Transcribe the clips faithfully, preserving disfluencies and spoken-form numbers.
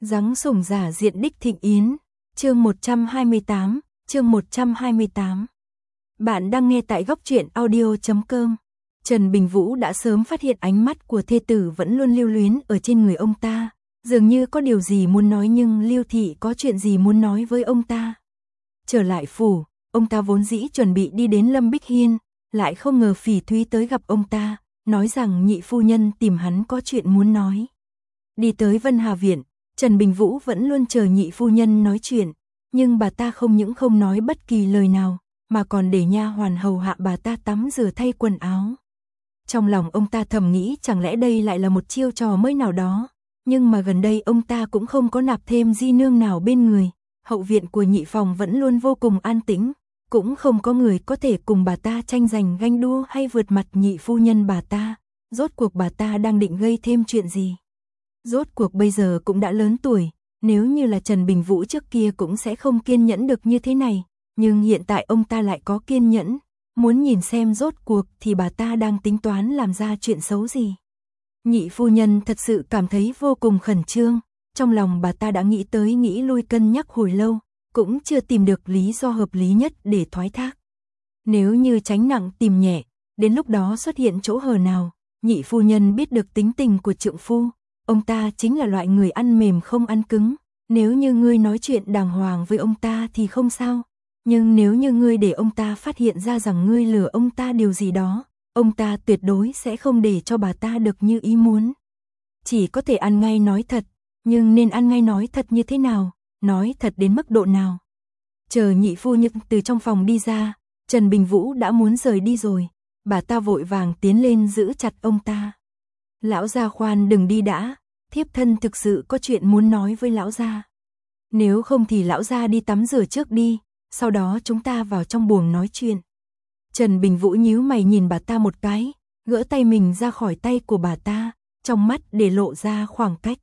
Giáng sủng giả diện đích thịnh yến, chương một trăm hai mươi tám, chương một trăm hai mươi tám. Bạn đang nghe tại góc truyện audio chấm com. Trần Bình Vũ đã sớm phát hiện ánh mắt của thê tử vẫn luôn lưu luyến ở trên người ông ta, dường như có điều gì muốn nói nhưng Lưu Thị có chuyện gì muốn nói với ông ta. Trở lại phủ, ông ta vốn dĩ chuẩn bị đi đến Lâm Bích Hiên, lại không ngờ Phỉ Thúy tới gặp ông ta, nói rằng nhị phu nhân tìm hắn có chuyện muốn nói. Đi tới Vân Hà Viện, Trần Bình Vũ vẫn luôn chờ nhị phu nhân nói chuyện, nhưng bà ta không những không nói bất kỳ lời nào, mà còn để nha hoàn hầu hạ bà ta tắm rửa thay quần áo. Trong lòng ông ta thầm nghĩ chẳng lẽ đây lại là một chiêu trò mới nào đó, nhưng mà gần đây ông ta cũng không có nạp thêm di nương nào bên người, hậu viện của nhị phòng vẫn luôn vô cùng an tĩnh, cũng không có người có thể cùng bà ta tranh giành ganh đua hay vượt mặt nhị phu nhân bà ta, rốt cuộc bà ta đang định gây thêm chuyện gì. Rốt cuộc bây giờ cũng đã lớn tuổi, nếu như là Trần Bình Vũ trước kia cũng sẽ không kiên nhẫn được như thế này, nhưng hiện tại ông ta lại có kiên nhẫn, muốn nhìn xem rốt cuộc thì bà ta đang tính toán làm ra chuyện xấu gì. Nhị phu nhân thật sự cảm thấy vô cùng khẩn trương, trong lòng bà ta đã nghĩ tới nghĩ lui cân nhắc hồi lâu, cũng chưa tìm được lý do hợp lý nhất để thoái thác. Nếu như tránh nặng tìm nhẹ, đến lúc đó xuất hiện chỗ hở nào, nhị phu nhân biết được tính tình của trượng phu. Ông ta chính là loại người ăn mềm không ăn cứng, nếu như ngươi nói chuyện đàng hoàng với ông ta thì không sao, nhưng nếu như ngươi để ông ta phát hiện ra rằng ngươi lừa ông ta điều gì đó, ông ta tuyệt đối sẽ không để cho bà ta được như ý muốn. Chỉ có thể ăn ngay nói thật, nhưng nên ăn ngay nói thật như thế nào, nói thật đến mức độ nào. Chờ nhị phu nhân từ trong phòng đi ra, Trần Bình Vũ đã muốn rời đi rồi, bà ta vội vàng tiến lên giữ chặt ông ta. Lão gia khoan đừng đi đã, thiếp thân thực sự có chuyện muốn nói với lão gia. Nếu không thì lão gia đi tắm rửa trước đi, sau đó chúng ta vào trong buồng nói chuyện. Trần Bình Vũ nhíu mày nhìn bà ta một cái, gỡ tay mình ra khỏi tay của bà ta, trong mắt để lộ ra khoảng cách.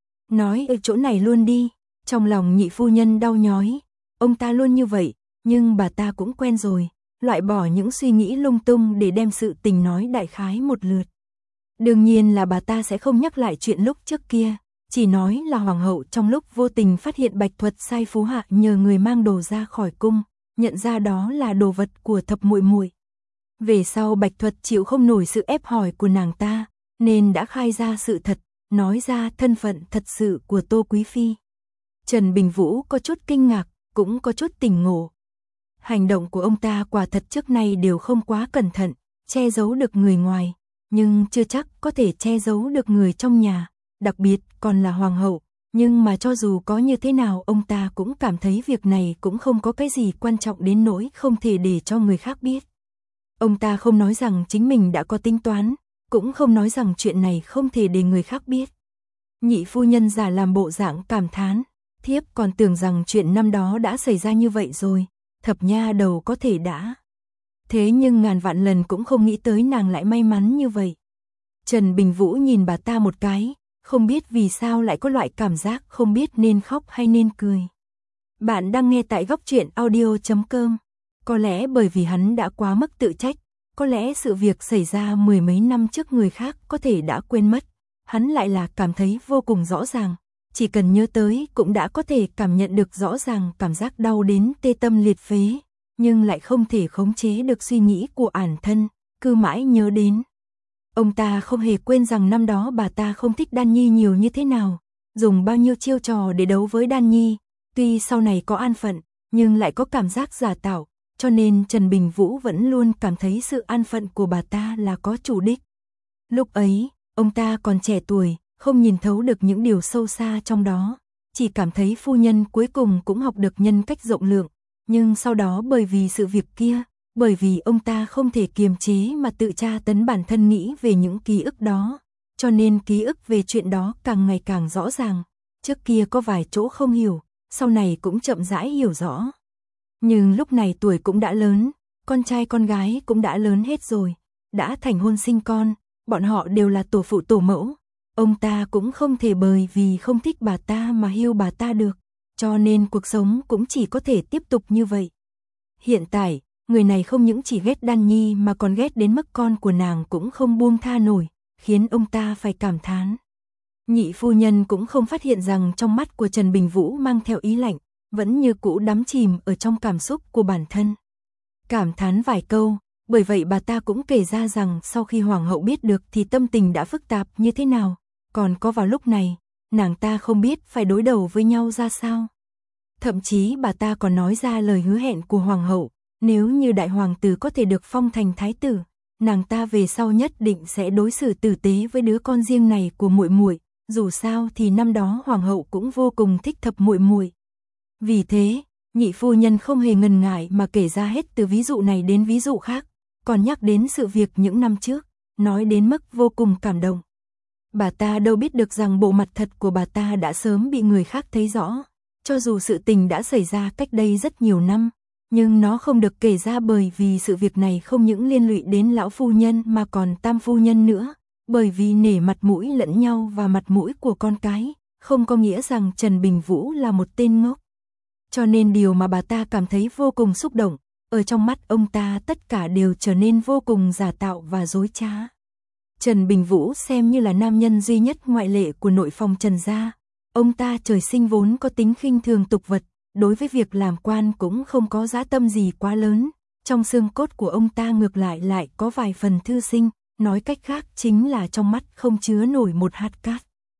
Nói ở chỗ này luôn đi, trong lòng nhị phu nhân đau nhói, ông ta luôn như vậy, nhưng bà ta cũng quen rồi, loại bỏ những suy nghĩ lung tung để đem sự tình nói đại khái một lượt. Đương nhiên là bà ta sẽ không nhắc lại chuyện lúc trước kia, chỉ nói là hoàng hậu trong lúc vô tình phát hiện Bạch Thuật sai phú hạ nhờ người mang đồ ra khỏi cung, nhận ra đó là đồ vật của thập muội muội. Về sau Bạch Thuật chịu không nổi sự ép hỏi của nàng ta, nên đã khai ra sự thật, nói ra thân phận thật sự của Tô Quý Phi. Trần Bình Vũ có chút kinh ngạc, cũng có chút tỉnh ngộ. Hành động của ông ta quả thật trước nay đều không quá cẩn thận, che giấu được người ngoài, nhưng chưa chắc có thể che giấu được người trong nhà, đặc biệt còn là hoàng hậu, nhưng mà cho dù có như thế nào ông ta cũng cảm thấy việc này cũng không có cái gì quan trọng đến nỗi không thể để cho người khác biết. Ông ta không nói rằng chính mình đã có tính toán, cũng không nói rằng chuyện này không thể để người khác biết. Nhị phu nhân giả làm bộ dạng cảm thán, thiếp còn tưởng rằng chuyện năm đó đã xảy ra như vậy rồi, thập nha đầu có thể đã. Thế nhưng ngàn vạn lần cũng không nghĩ tới nàng lại may mắn như vậy. Trần Bình Vũ nhìn bà ta một cái, không biết vì sao lại có loại cảm giác không biết nên khóc hay nên cười. Bạn đang nghe tại góc truyện audio chấm com. Có lẽ bởi vì hắn đã quá mức tự trách, có lẽ sự việc xảy ra mười mấy năm trước người khác có thể đã quên mất, hắn lại là cảm thấy vô cùng rõ ràng, chỉ cần nhớ tới cũng đã có thể cảm nhận được rõ ràng cảm giác đau đến tê tâm liệt phế, nhưng lại không thể khống chế được suy nghĩ của bản thân, cứ mãi nhớ đến. Ông ta không hề quên rằng năm đó bà ta không thích Đan Nhi nhiều như thế nào, dùng bao nhiêu chiêu trò để đấu với Đan Nhi, tuy sau này có an phận, nhưng lại có cảm giác giả tạo, cho nên Trần Bình Vũ vẫn luôn cảm thấy sự an phận của bà ta là có chủ đích. Lúc ấy, ông ta còn trẻ tuổi, không nhìn thấu được những điều sâu xa trong đó, chỉ cảm thấy phu nhân cuối cùng cũng học được nhân cách rộng lượng, nhưng sau đó bởi vì sự việc kia, bởi vì ông ta không thể kiềm chế mà tự tra tấn bản thân nghĩ về những ký ức đó, cho nên ký ức về chuyện đó càng ngày càng rõ ràng, trước kia có vài chỗ không hiểu, sau này cũng chậm rãi hiểu rõ. Nhưng lúc này tuổi cũng đã lớn, con trai con gái cũng đã lớn hết rồi, đã thành hôn sinh con, bọn họ đều là tổ phụ tổ mẫu, ông ta cũng không thể bởi vì không thích bà ta mà hiu bà ta được, cho nên cuộc sống cũng chỉ có thể tiếp tục như vậy. Hiện tại, người này không những chỉ ghét Đan Nhi mà còn ghét đến mức con của nàng cũng không buông tha nổi, khiến ông ta phải cảm thán. Nhị phu nhân cũng không phát hiện rằng trong mắt của Trần Bình Vũ mang theo ý lạnh, vẫn như cũ đắm chìm ở trong cảm xúc của bản thân. Cảm thán vài câu, bởi vậy bà ta cũng kể ra rằng sau khi hoàng hậu biết được thì tâm tình đã phức tạp như thế nào, còn có vào lúc này, nàng ta không biết phải đối đầu với nhau ra sao. Thậm chí bà ta còn nói ra lời hứa hẹn của hoàng hậu, nếu như đại hoàng tử có thể được phong thành thái tử, nàng ta về sau nhất định sẽ đối xử tử tế với đứa con riêng này của muội muội, dù sao thì năm đó hoàng hậu cũng vô cùng thích thập muội muội. Vì thế, nhị phu nhân không hề ngần ngại mà kể ra hết từ ví dụ này đến ví dụ khác, còn nhắc đến sự việc những năm trước, nói đến mức vô cùng cảm động. Bà ta đâu biết được rằng bộ mặt thật của bà ta đã sớm bị người khác thấy rõ, cho dù sự tình đã xảy ra cách đây rất nhiều năm, nhưng nó không được kể ra bởi vì sự việc này không những liên lụy đến lão phu nhân mà còn tam phu nhân nữa, bởi vì nể mặt mũi lẫn nhau và mặt mũi của con cái, không có nghĩa rằng Trần Bình Vũ là một tên ngốc. Cho nên điều mà bà ta cảm thấy vô cùng xúc động, ở trong mắt ông ta tất cả đều trở nên vô cùng giả tạo và dối trá. Trần Bình Vũ xem như là nam nhân duy nhất ngoại lệ của nội phòng Trần gia. Ông ta trời sinh vốn có tính khinh thường tục vật, đối với việc làm quan cũng không có dã tâm gì quá lớn. Trong xương cốt của ông ta ngược lại lại có vài phần thư sinh, nói cách khác chính là trong mắt không chứa nổi một hạt cát.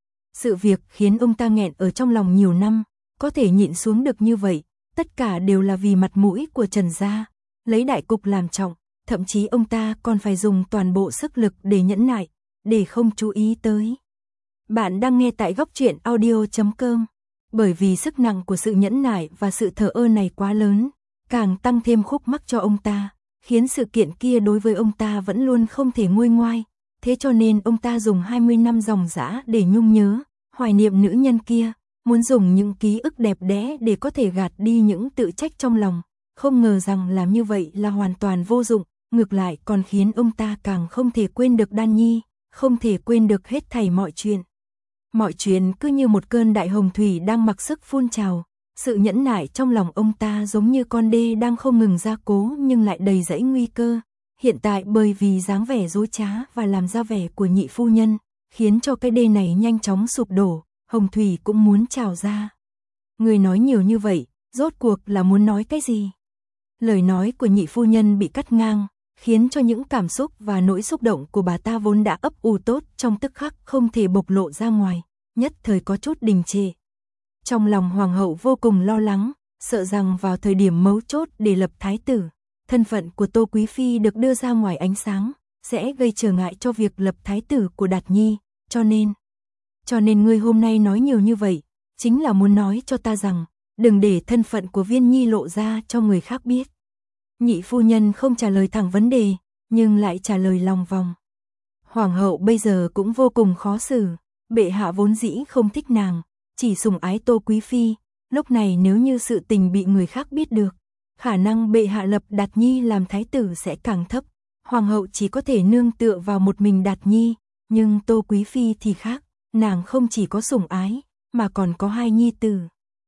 Sự việc khiến ông ta nghẹn ở trong lòng nhiều năm, có thể nhịn xuống được như vậy, tất cả đều là vì mặt mũi của Trần gia, lấy đại cục làm trọng, thậm chí ông ta còn phải dùng toàn bộ sức lực để nhẫn nại, để không chú ý tới. Bạn đang nghe tại góc truyện audio chấm com. Bởi vì sức nặng của sự nhẫn nại và sự thờ ơ này quá lớn, càng tăng thêm khúc mắc cho ông ta, khiến sự kiện kia đối với ông ta vẫn luôn không thể nguôi ngoai. Thế cho nên ông ta dùng hai mươi năm dòng dã để nhung nhớ, hoài niệm nữ nhân kia, muốn dùng những ký ức đẹp đẽ để có thể gạt đi những tự trách trong lòng. Không ngờ rằng làm như vậy là hoàn toàn vô dụng, ngược lại còn khiến ông ta càng không thể quên được Đan Nhi, không thể quên được hết thảy mọi chuyện. Mọi chuyện cứ như một cơn đại hồng thủy đang mặc sức phun trào, sự nhẫn nại trong lòng ông ta giống như con đê đang không ngừng gia cố nhưng lại đầy rẫy nguy cơ. Hiện tại bởi vì dáng vẻ dối trá và làm ra vẻ của nhị phu nhân, khiến cho cái đê này nhanh chóng sụp đổ, hồng thủy cũng muốn trào ra. Người nói nhiều như vậy, rốt cuộc là muốn nói cái gì? Lời nói của nhị phu nhân bị cắt ngang, khiến cho những cảm xúc và nỗi xúc động của bà ta vốn đã ấp ủ tốt trong tức khắc không thể bộc lộ ra ngoài, nhất thời có chút đình trệ. Trong lòng hoàng hậu vô cùng lo lắng, sợ rằng vào thời điểm mấu chốt để lập thái tử, thân phận của Tô Quý Phi được đưa ra ngoài ánh sáng, sẽ gây trở ngại cho việc lập thái tử của Đạt Nhi, cho nên... Cho nên ngươi hôm nay nói nhiều như vậy, chính là muốn nói cho ta rằng, đừng để thân phận của Viên Nhi lộ ra cho người khác biết. Nhị phu nhân không trả lời thẳng vấn đề, nhưng lại trả lời lòng vòng. Hoàng hậu bây giờ cũng vô cùng khó xử, bệ hạ vốn dĩ không thích nàng, chỉ sủng ái Tô Quý Phi, lúc này nếu như sự tình bị người khác biết được, khả năng bệ hạ lập Đạt Nhi làm thái tử sẽ càng thấp, hoàng hậu chỉ có thể nương tựa vào một mình Đạt Nhi, nhưng Tô Quý Phi thì khác, nàng không chỉ có sủng ái, mà còn có hai nhi tử.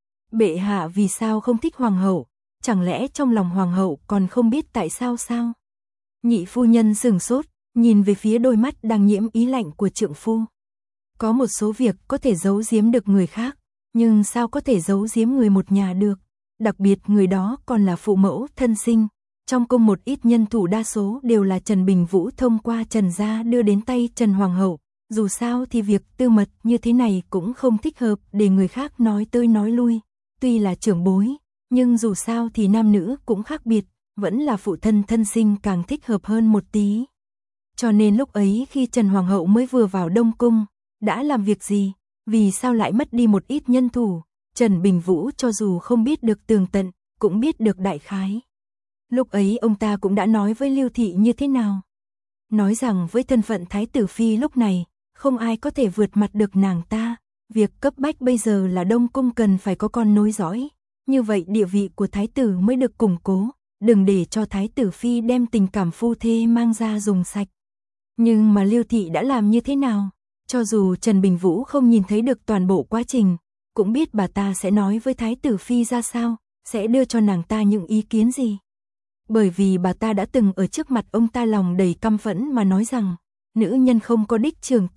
Bệ hạ vì sao không thích hoàng hậu? Chẳng lẽ trong lòng hoàng hậu còn không biết tại sao sao? Nhị phu nhân sửng sốt, nhìn về phía đôi mắt đang nhiễm ý lạnh của trượng phu. Có một số việc có thể giấu giếm được người khác, nhưng sao có thể giấu giếm người một nhà được? Đặc biệt người đó còn là phụ mẫu thân sinh. Trong cung một ít nhân thủ đa số đều là Trần Bình Vũ thông qua Trần gia đưa đến tay Trần Hoàng hậu. Dù sao thì việc tư mật như thế này cũng không thích hợp để người khác nói tới nói lui. Tuy là trưởng bối, nhưng dù sao thì nam nữ cũng khác biệt, vẫn là phụ thân thân sinh càng thích hợp hơn một tí. Cho nên lúc ấy khi Trần Hoàng hậu mới vừa vào Đông Cung, đã làm việc gì, vì sao lại mất đi một ít nhân thủ, Trần Bình Vũ cho dù không biết được tường tận, cũng biết được đại khái. Lúc ấy ông ta cũng đã nói với Lưu Thị như thế nào? Nói rằng với thân phận Thái tử Phi lúc này, không ai có thể vượt mặt được nàng ta, việc cấp bách bây giờ là Đông Cung cần phải có con nối dõi. Như vậy địa vị của thái tử mới được củng cố, đừng để cho thái tử phi đem tình cảm phu thê mang ra dùng sạch. Nhưng mà Lưu Thị đã làm như thế nào? Cho dù Trần Bình Vũ không nhìn thấy được toàn bộ quá trình, cũng biết bà ta sẽ nói với thái tử phi ra sao, sẽ đưa cho nàng ta những ý kiến gì. Bởi vì bà ta đã từng ở trước mặt ông ta lòng đầy căm phẫn mà nói rằng, nữ nhân không có đích trưởng tử,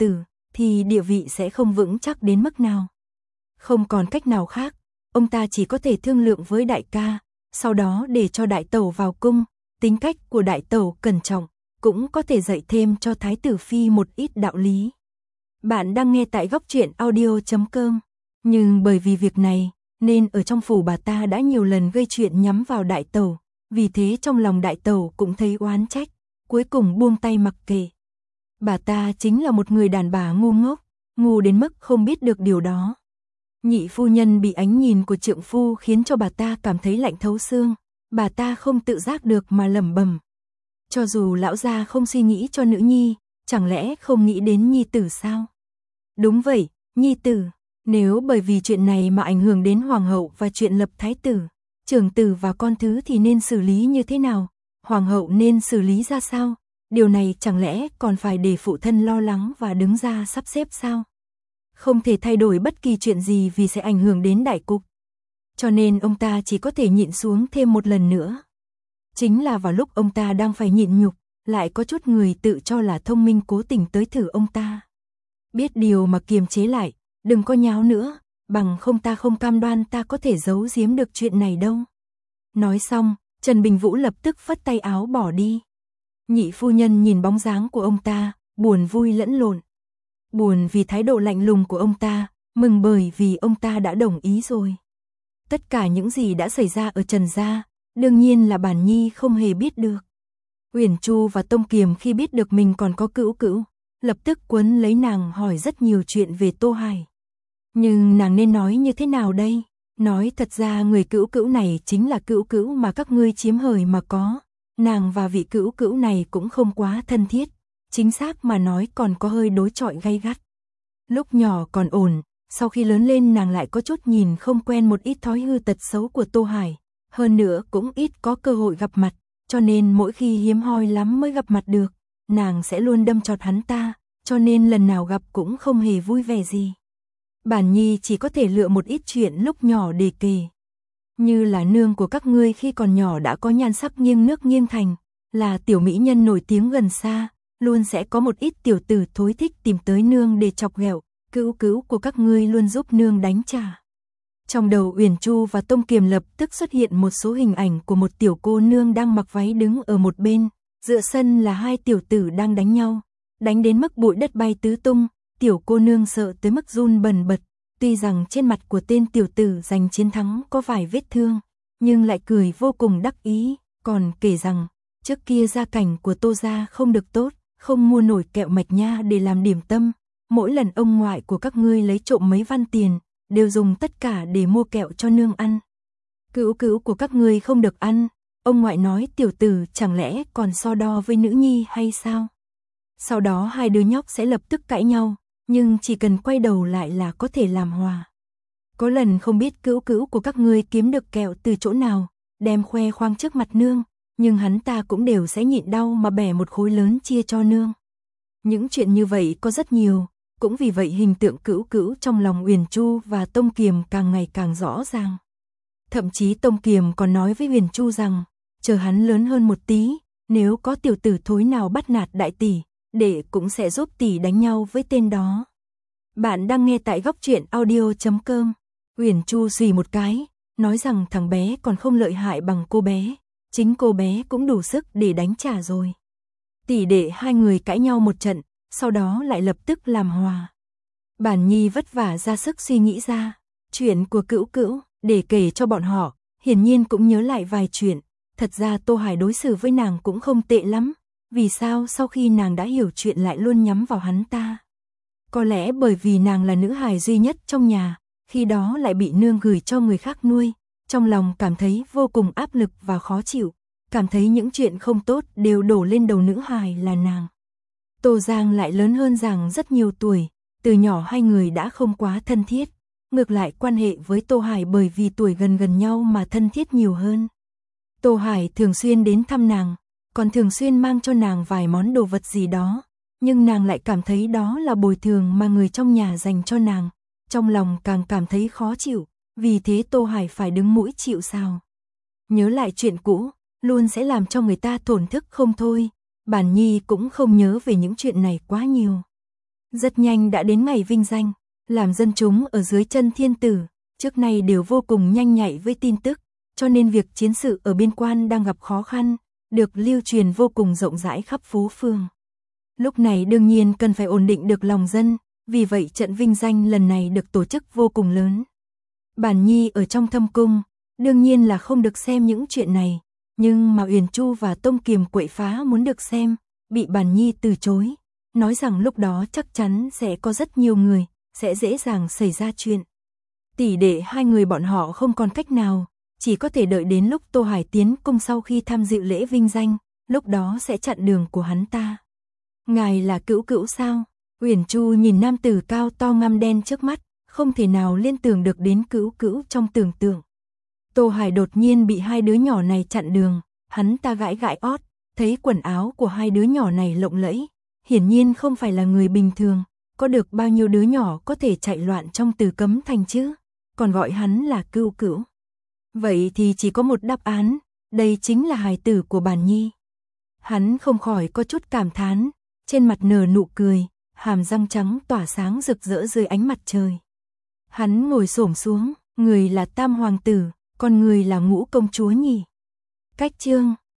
thì địa vị sẽ không vững chắc đến mức nào. Không còn cách nào khác, ông ta chỉ có thể thương lượng với đại ca, sau đó để cho đại tẩu vào cung, tính cách của đại tẩu cẩn trọng, cũng có thể dạy thêm cho thái tử phi một ít đạo lý. Bạn đang nghe tại góc truyện audio chấm com, nhưng bởi vì việc này, nên ở trong phủ bà ta đã nhiều lần gây chuyện nhắm vào đại tẩu, vì thế trong lòng đại tẩu cũng thấy oán trách, cuối cùng buông tay mặc kệ. Bà ta chính là một người đàn bà ngu ngốc, ngu đến mức không biết được điều đó. Nhị phu nhân bị ánh nhìn của trượng phu khiến cho bà ta cảm thấy lạnh thấu xương, bà ta không tự giác được mà lẩm bẩm. Cho dù lão gia không suy nghĩ cho nữ nhi, chẳng lẽ không nghĩ đến nhi tử sao? Đúng vậy, nhi tử, nếu bởi vì chuyện này mà ảnh hưởng đến hoàng hậu và chuyện lập thái tử, trưởng tử và con thứ thì nên xử lý như thế nào? Hoàng hậu nên xử lý ra sao? Điều này chẳng lẽ còn phải để phụ thân lo lắng và đứng ra sắp xếp sao? Không thể thay đổi bất kỳ chuyện gì vì sẽ ảnh hưởng đến đại cục. Cho nên ông ta chỉ có thể nhịn xuống thêm một lần nữa. Chính là vào lúc ông ta đang phải nhịn nhục, lại có chút người tự cho là thông minh cố tình tới thử ông ta. Biết điều mà kiềm chế lại, đừng có nháo nữa, bằng không ta không cam đoan ta có thể giấu giếm được chuyện này đâu. Nói xong, Trần Bình Vũ lập tức phất tay áo bỏ đi. Nhị phu nhân nhìn bóng dáng của ông ta, buồn vui lẫn lộn. Buồn vì thái độ lạnh lùng của ông ta, mừng bởi vì ông ta đã đồng ý rồi. Tất cả những gì đã xảy ra ở Trần gia, đương nhiên là Bản Nhi không hề biết được. Uyển Chu và Tông Kiềm khi biết được mình còn có cữu cữu, lập tức quấn lấy nàng hỏi rất nhiều chuyện về Tô Hải. Nhưng nàng nên nói như thế nào đây? Nói thật ra người cữu cữu này chính là cữu cữu mà các ngươi chiếm hời mà có. Nàng và vị cữu cữu này cũng không quá thân thiết, chính xác mà nói còn có hơi đối chọi gay gắt. Lúc nhỏ còn ổn, sau khi lớn lên nàng lại có chút nhìn không quen một ít thói hư tật xấu của Tô Hải, hơn nữa cũng ít có cơ hội gặp mặt, cho nên mỗi khi hiếm hoi lắm mới gặp mặt được, nàng sẽ luôn đâm chọt hắn ta, cho nên lần nào gặp cũng không hề vui vẻ gì. Bản Nhi chỉ có thể lựa một ít chuyện lúc nhỏ để kể. Như là nương của các ngươi khi còn nhỏ đã có nhan sắc nghiêng nước nghiêng thành, là tiểu mỹ nhân nổi tiếng gần xa, luôn sẽ có một ít tiểu tử thối thích tìm tới nương để chọc ghẹo, cữu cữu của các ngươi luôn giúp nương đánh trả. Trong đầu Uyển Chu và Tông Kiềm lập tức xuất hiện một số hình ảnh của một tiểu cô nương đang mặc váy đứng ở một bên, giữa sân là hai tiểu tử đang đánh nhau, đánh đến mức bụi đất bay tứ tung, tiểu cô nương sợ tới mức run bần bật, tuy rằng trên mặt của tên tiểu tử giành chiến thắng có vài vết thương, nhưng lại cười vô cùng đắc ý, còn kể rằng, trước kia gia cảnh của Tô gia không được tốt, không mua nổi kẹo mạch nha để làm điểm tâm, mỗi lần ông ngoại của các ngươi lấy trộm mấy văn tiền, đều dùng tất cả để mua kẹo cho nương ăn. Cữu cữu của các ngươi không được ăn, ông ngoại nói tiểu tử chẳng lẽ còn so đo với nữ nhi hay sao? Sau đó hai đứa nhóc sẽ lập tức cãi nhau, nhưng chỉ cần quay đầu lại là có thể làm hòa. Có lần không biết cữu cữu của các ngươi kiếm được kẹo từ chỗ nào, đem khoe khoang trước mặt nương, nhưng hắn ta cũng đều sẽ nhịn đau mà bẻ một khối lớn chia cho nương. Những chuyện như vậy có rất nhiều, cũng vì vậy hình tượng cữu cữu trong lòng Uyển Chu và Tông Kiềm càng ngày càng rõ ràng. Thậm chí Tông Kiềm còn nói với Uyển Chu rằng, chờ hắn lớn hơn một tí, nếu có tiểu tử thối nào bắt nạt đại tỷ, đệ cũng sẽ giúp tỷ đánh nhau với tên đó. Bạn đang nghe tại góc truyện audio chấm com. Uyển Chu xì một cái, nói rằng thằng bé còn không lợi hại bằng cô bé, chính cô bé cũng đủ sức để đánh trả rồi. Tỷ đệ hai người cãi nhau một trận, sau đó lại lập tức làm hòa. Bản Nhi vất vả ra sức suy nghĩ ra chuyện của cữu cữu để kể cho bọn họ, hiển nhiên cũng nhớ lại vài chuyện. Thật ra Tô Hải đối xử với nàng cũng không tệ lắm, vì sao sau khi nàng đã hiểu chuyện lại luôn nhắm vào hắn ta? Có lẽ bởi vì nàng là nữ hài duy nhất trong nhà, khi đó lại bị nương gửi cho người khác nuôi, trong lòng cảm thấy vô cùng áp lực và khó chịu, cảm thấy những chuyện không tốt đều đổ lên đầu nữ hài là nàng. Tô Giang lại lớn hơn Giang rất nhiều tuổi, từ nhỏ hai người đã không quá thân thiết, ngược lại quan hệ với Tô Hải bởi vì tuổi gần gần nhau mà thân thiết nhiều hơn. Tô Hải thường xuyên đến thăm nàng, còn thường xuyên mang cho nàng vài món đồ vật gì đó, nhưng nàng lại cảm thấy đó là bồi thường mà người trong nhà dành cho nàng, trong lòng càng cảm thấy khó chịu, vì thế Tô Hải phải đứng mũi chịu sào. Nhớ lại chuyện cũ, luôn sẽ làm cho người ta thổn thức không thôi. Bản Nhi cũng không nhớ về những chuyện này quá nhiều. Rất nhanh đã đến ngày vinh danh, làm dân chúng ở dưới chân thiên tử, trước nay đều vô cùng nhanh nhạy với tin tức, cho nên việc chiến sự ở biên quan đang gặp khó khăn, được lưu truyền vô cùng rộng rãi khắp phố phường. Lúc này đương nhiên cần phải ổn định được lòng dân, vì vậy trận vinh danh lần này được tổ chức vô cùng lớn. Bản Nhi ở trong thâm cung, đương nhiên là không được xem những chuyện này, nhưng mà Uyển Chu và Tông Kiềm quậy phá muốn được xem, bị Bản Nhi từ chối, nói rằng lúc đó chắc chắn sẽ có rất nhiều người, sẽ dễ dàng xảy ra chuyện. Tỷ đệ hai người bọn họ không còn cách nào, chỉ có thể đợi đến lúc Tô Hải tiến cung sau khi tham dự lễ vinh danh, lúc đó sẽ chặn đường của hắn ta. Ngài là Cữu Cữu sao? Uyển Chu nhìn nam tử cao to ngăm đen trước mắt, không thể nào liên tưởng được đến Cữu Cữu trong tưởng tượng. Tô Hải đột nhiên bị hai đứa nhỏ này chặn đường, hắn ta gãi gãi ót, thấy quần áo của hai đứa nhỏ này lộng lẫy, hiển nhiên không phải là người bình thường, có được bao nhiêu đứa nhỏ có thể chạy loạn trong Từ Cấm Thành chứ, còn gọi hắn là Cữu Cữu. Vậy thì chỉ có một đáp án, đây chính là hài tử của Bản Nhi. Hắn không khỏi có chút cảm thán, trên mặt nở nụ cười, hàm răng trắng tỏa sáng rực rỡ dưới ánh mặt trời. Hắn ngồi xổm xuống, người là Tam Hoàng tử, còn người là Ngũ Công Chúa nhỉ. Cách chương